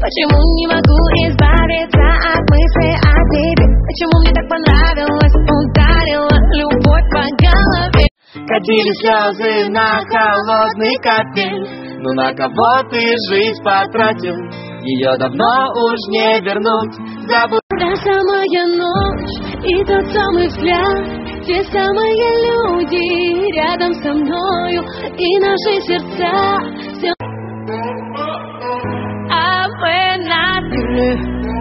Почему не могу избавиться от мысли о тебе? Почему мне так понравилось, ударила любовь по голове? Катили слезы на холодный капель. Ну на кого ты жизнь потратил? Ее давно уж не вернуть. Забудь. Та самая ночь и тот самый взгляд, те самые люди рядом со мною, и наши сердца все. А мы на ты.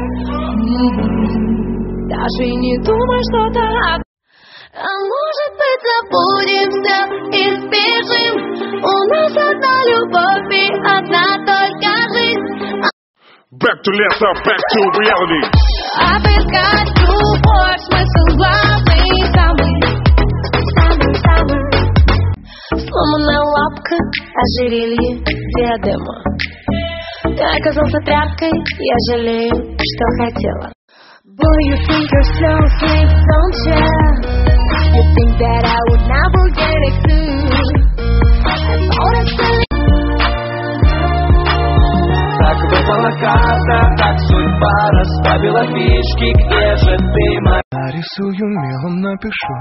Даже не думай что-то. А может быть, забудем все и сбежим? У нас одна любовь и одна только жизнь. Back to left, back to reality. Отыскать любовь, смысл главный, самый. Сломанная лапка, ожерелье, диадема. Ты оказался тряпкой, я жалею, что хотела. Boy, you think you're so sweet, don't you? You think that I would not forget it too? I thought I'd say. Так выпала карта, так судьба расставила фишки. Где же ты, моя? Нарисую мелом, напишу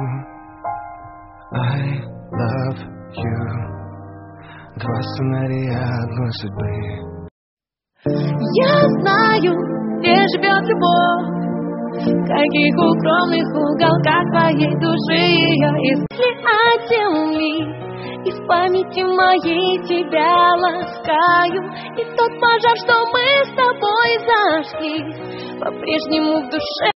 I love you. Два сценария одной судьбы. Я знаю, где живет любовь, в каких укромных уголках твоей души ее если от земли. И в памяти моей тебя ласкаю. И тот пожар, что мы с тобой зажгли, по-прежнему в душе.